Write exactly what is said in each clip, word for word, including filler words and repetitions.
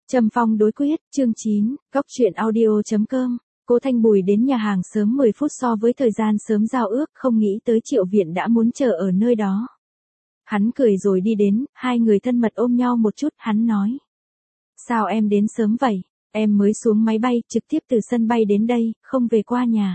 Trầm Phong đối quyết, chương chín, góc truyện audio chấm com. Cố Thanh Bùi đến nhà hàng sớm mười phút so với thời gian sớm giao ước, không nghĩ tới Triệu Viện đã muốn chờ ở nơi đó. Hắn cười rồi đi đến, hai người thân mật ôm nhau một chút, hắn nói. Sao em đến sớm vậy? Em mới xuống máy bay, trực tiếp từ sân bay đến đây, không về qua nhà.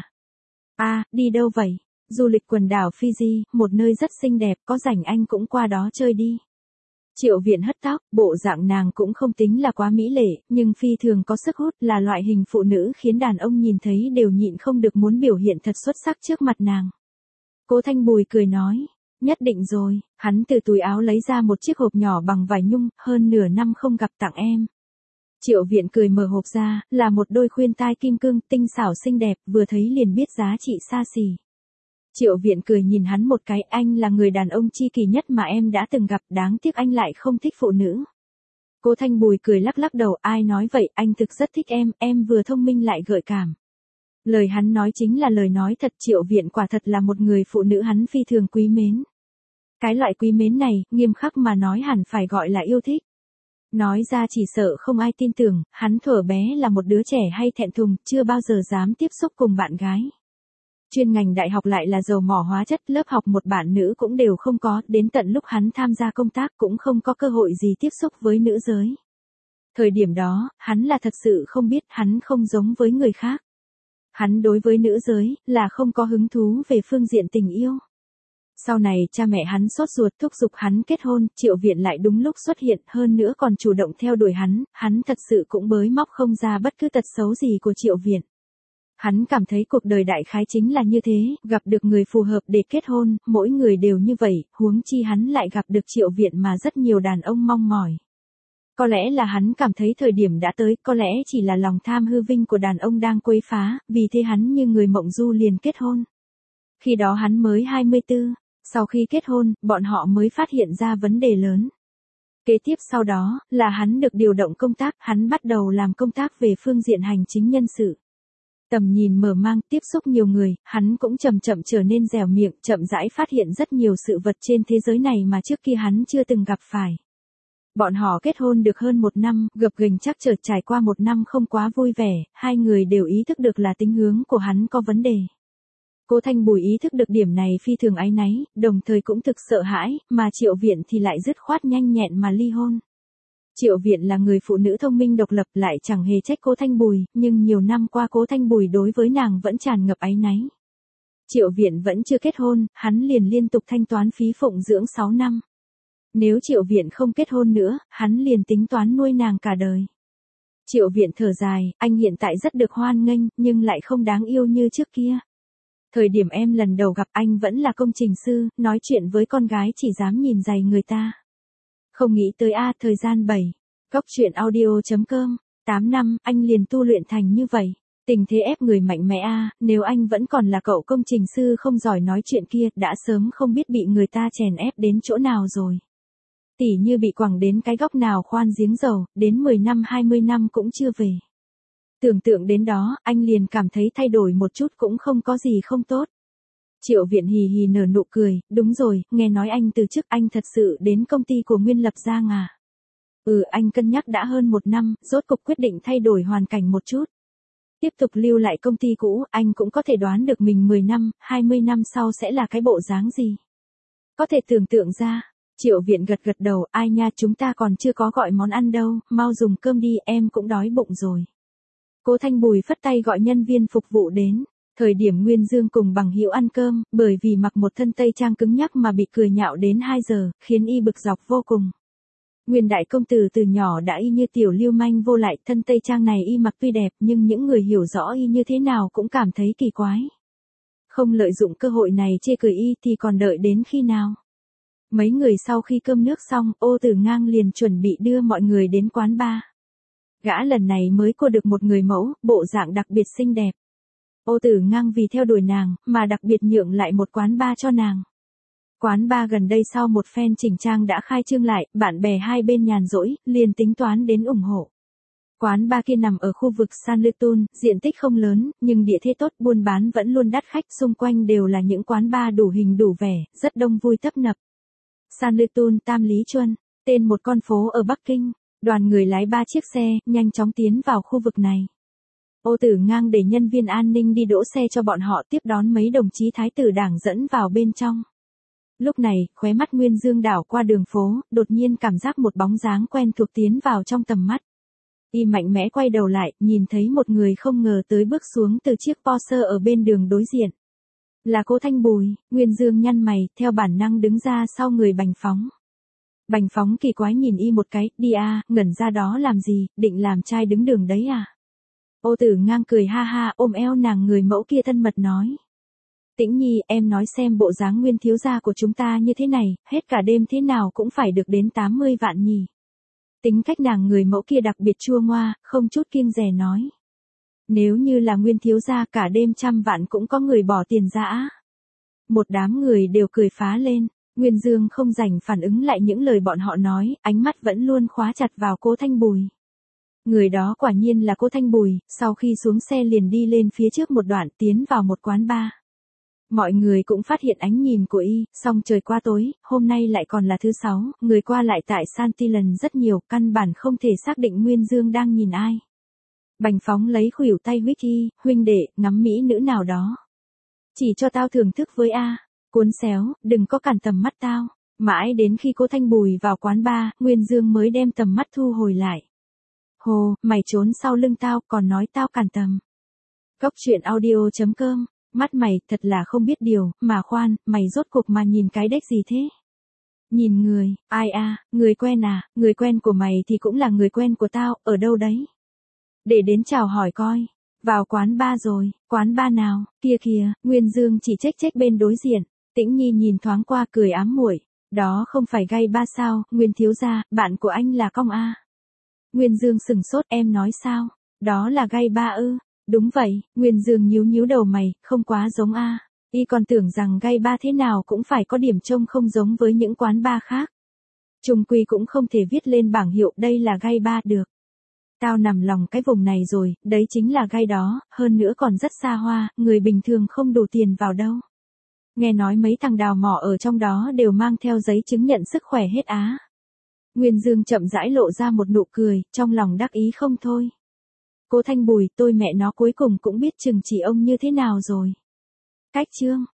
À, đi đâu vậy? Du lịch quần đảo Fiji, một nơi rất xinh đẹp, có rảnh anh cũng qua đó chơi đi. Triệu Viện hất tóc, bộ dạng nàng cũng không tính là quá mỹ lệ, nhưng phi thường có sức hút, là loại hình phụ nữ khiến đàn ông nhìn thấy đều nhịn không được muốn biểu hiện thật xuất sắc trước mặt nàng. Cố Thanh Bùi cười nói, nhất định rồi, hắn từ túi áo lấy ra một chiếc hộp nhỏ bằng vải nhung, hơn nửa năm không gặp tặng em. Triệu Viện cười mở hộp ra, là một đôi khuyên tai kim cương, tinh xảo xinh đẹp, vừa thấy liền biết giá trị xa xỉ. Triệu Viện cười nhìn hắn một cái, anh là người đàn ông chi kỷ nhất mà em đã từng gặp, đáng tiếc anh lại không thích phụ nữ. Cố Thanh Bùi cười lắc lắc đầu, ai nói vậy, anh thực rất thích em, em vừa thông minh lại gợi cảm. Lời hắn nói chính là lời nói thật, Triệu Viện quả thật là một người phụ nữ hắn phi thường quý mến. Cái loại quý mến này, nghiêm khắc mà nói hẳn phải gọi là yêu thích. Nói ra chỉ sợ không ai tin tưởng, hắn thuở bé là một đứa trẻ hay thẹn thùng, chưa bao giờ dám tiếp xúc cùng bạn gái. Chuyên ngành đại học lại là dầu mỏ hóa chất, lớp học một bạn nữ cũng đều không có, đến tận lúc hắn tham gia công tác cũng không có cơ hội gì tiếp xúc với nữ giới. Thời điểm đó, hắn là thật sự không biết, hắn không giống với người khác. Hắn đối với nữ giới, là không có hứng thú về phương diện tình yêu. Sau này cha mẹ hắn sốt ruột thúc giục hắn kết hôn, Triệu Viện lại đúng lúc xuất hiện, hơn nữa còn chủ động theo đuổi hắn, hắn thật sự cũng bới móc không ra bất cứ tật xấu gì của Triệu Viện. Hắn cảm thấy cuộc đời đại khái chính là như thế, gặp được người phù hợp để kết hôn, mỗi người đều như vậy, huống chi hắn lại gặp được Triệu Viện mà rất nhiều đàn ông mong mỏi. Có lẽ là hắn cảm thấy thời điểm đã tới, có lẽ chỉ là lòng tham hư vinh của đàn ông đang quấy phá, vì thế hắn như người mộng du liền kết hôn. Khi đó hắn mới hai mươi tư, sau khi kết hôn, bọn họ mới phát hiện ra vấn đề lớn. Kế tiếp sau đó, là hắn được điều động công tác, hắn bắt đầu làm công tác về phương diện hành chính nhân sự. Tầm nhìn mở mang, tiếp xúc nhiều người, hắn cũng chậm chậm trở nên dẻo miệng, chậm rãi phát hiện rất nhiều sự vật trên thế giới này mà trước kia hắn chưa từng gặp phải. Bọn họ kết hôn được hơn một năm, gập ghềnh chắc chở trải qua một năm không quá vui vẻ, hai người đều ý thức được là tính hướng của hắn có vấn đề. Cố Thanh Bùi ý thức được điểm này phi thường áy náy, đồng thời cũng thực sợ hãi, mà Triệu Viện thì lại dứt khoát nhanh nhẹn mà ly hôn. Triệu Viện là người phụ nữ thông minh độc lập, lại chẳng hề trách Cố Thanh Bùi, nhưng nhiều năm qua Cố Thanh Bùi đối với nàng vẫn tràn ngập áy náy. Triệu Viện vẫn chưa kết hôn, hắn liền liên tục thanh toán phí phụng dưỡng sáu năm. Nếu Triệu Viện không kết hôn nữa, hắn liền tính toán nuôi nàng cả đời. Triệu Viện thở dài, anh hiện tại rất được hoan nghênh, nhưng lại không đáng yêu như trước kia. Thời điểm em lần đầu gặp anh vẫn là công trình sư, nói chuyện với con gái chỉ dám nhìn giày người ta. Không nghĩ tới a, thời gian bảy. Góc truyện audio chấm com, tám năm, anh liền tu luyện thành như vậy. Tình thế ép người mạnh mẽ a, nếu anh vẫn còn là cậu công trình sư không giỏi nói chuyện kia, đã sớm không biết bị người ta chèn ép đến chỗ nào rồi. Tỉ như bị quẳng đến cái góc nào khoan giếng dầu, đến mười năm hai mươi năm cũng chưa về. Tưởng tượng đến đó, anh liền cảm thấy thay đổi một chút cũng không có gì không tốt. Triệu Viện hì hì nở nụ cười, đúng rồi, nghe nói anh từ chức, anh thật sự đến công ty của Nguyên Lập Giang à? Ừ, anh cân nhắc đã hơn một năm, rốt cục quyết định thay đổi hoàn cảnh một chút. Tiếp tục lưu lại công ty cũ, anh cũng có thể đoán được mình mười năm, hai mươi năm sau sẽ là cái bộ dáng gì. Có thể tưởng tượng ra. Triệu Viện gật gật đầu, ai nha, chúng ta còn chưa có gọi món ăn đâu, mau dùng cơm đi, em cũng đói bụng rồi. Cố Thanh Bùi phất tay gọi nhân viên phục vụ đến. Thời điểm Nguyên Dương cùng Bằng Hữu ăn cơm, bởi vì mặc một thân tây trang cứng nhắc mà bị cười nhạo đến hai giờ, khiến y bực dọc vô cùng. Nguyên đại công tử từ nhỏ đã y như tiểu lưu manh vô lại, thân tây trang này y mặc tuy đẹp nhưng những người hiểu rõ y như thế nào cũng cảm thấy kỳ quái. Không lợi dụng cơ hội này chê cười y thì còn đợi đến khi nào? Mấy người sau khi cơm nước xong, Ô Tử Ngang liền chuẩn bị đưa mọi người đến quán bar. Gã lần này mới cô được một người mẫu, bộ dạng đặc biệt xinh đẹp. Ô Tử Ngang vì theo đuổi nàng, mà đặc biệt nhượng lại một quán bar cho nàng. Quán bar gần đây sau một phen chỉnh trang đã khai trương lại, bạn bè hai bên nhàn rỗi, liền tính toán đến ủng hộ. Quán bar kia nằm ở khu vực San Lutun, diện tích không lớn, nhưng địa thế tốt, buôn bán vẫn luôn đắt khách, xung quanh đều là những quán bar đủ hình đủ vẻ, rất đông vui tấp nập. San Lutun, Tam Lý Chuân, tên một con phố ở Bắc Kinh. Đoàn người lái ba chiếc xe, nhanh chóng tiến vào khu vực này. Ô Tử Ngang để nhân viên an ninh đi đỗ xe cho bọn họ tiếp đón mấy đồng chí thái tử đảng dẫn vào bên trong. Lúc này, khóe mắt Nguyên Dương đảo qua đường phố, đột nhiên cảm giác một bóng dáng quen thuộc tiến vào trong tầm mắt. Y mạnh mẽ quay đầu lại, nhìn thấy một người không ngờ tới bước xuống từ chiếc Porsche ở bên đường đối diện. Là Cố Thanh Bùi. Nguyên Dương nhăn mày, theo bản năng đứng ra sau người Bành Phóng. Bành Phóng kỳ quái nhìn y một cái, đi a, ngẩn ra đó làm gì, định làm trai đứng đường đấy à? Ô Tử Ngang cười ha ha, ôm eo nàng người mẫu kia thân mật nói. Tĩnh Nhi, em nói xem bộ dáng Nguyên thiếu gia của chúng ta như thế này, hết cả đêm thế nào cũng phải được đến tám mươi vạn nhỉ. Tính cách nàng người mẫu kia đặc biệt chua ngoa, không chút kiêng dè nói. Nếu như là Nguyên thiếu gia cả đêm trăm vạn cũng có người bỏ tiền ra. Một đám người đều cười phá lên, Nguyên Dương không rảnh phản ứng lại những lời bọn họ nói, ánh mắt vẫn luôn khóa chặt vào Cố Thanh Bùi. Người đó quả nhiên là Cố Thanh Bùi, sau khi xuống xe liền đi lên phía trước một đoạn tiến vào một quán bar. Mọi người cũng phát hiện ánh nhìn của y, song trời qua tối, hôm nay lại còn là thứ sáu, người qua lại tại Santillan rất nhiều, căn bản không thể xác định Nguyên Dương đang nhìn ai. Bành Phóng lấy khuỷu tay huých y, huynh đệ, ngắm mỹ nữ nào đó. Chỉ cho tao thưởng thức với a, cuốn xéo, đừng có cản tầm mắt tao. Mãi đến khi Cố Thanh Bùi vào quán bar, Nguyên Dương mới đem tầm mắt thu hồi lại. Hồ, mày trốn sau lưng tao, còn nói tao cản tầm. Cốc truyện audio chấm com. Mắt mày, thật là không biết điều, mà khoan, mày rốt cuộc mà nhìn cái đếch gì thế? Nhìn người, ai à, người quen à, người quen của mày thì cũng là người quen của tao, ở đâu đấy? Để đến chào hỏi coi. Vào quán bar rồi, quán bar nào, kia kìa, Nguyên Dương chỉ chếch chếch bên đối diện. Tĩnh Nhi nhìn thoáng qua cười ám muội, đó không phải gay bar sao, Nguyên thiếu gia, bạn của anh là Cong a. Nguyên Dương sừng sốt, em nói sao, đó là gay bar ư? Đúng vậy, Nguyên Dương nhíu nhíu đầu mày, không quá giống a. Y còn tưởng rằng gay bar thế nào cũng phải có điểm trông không giống với những quán bar khác. Chung quy cũng không thể viết lên bảng hiệu đây là gay bar được. Tao nằm lòng cái vùng này rồi, đấy chính là gay đó, hơn nữa còn rất xa hoa, người bình thường không đủ tiền vào đâu. Nghe nói mấy thằng đào mỏ ở trong đó đều mang theo giấy chứng nhận sức khỏe hết á. Nguyên Dương chậm rãi lộ ra một nụ cười, trong lòng đắc ý không thôi. Cố Thanh Bùi, tôi mẹ nó cuối cùng cũng biết chừng chỉ ông như thế nào rồi. Cách chương.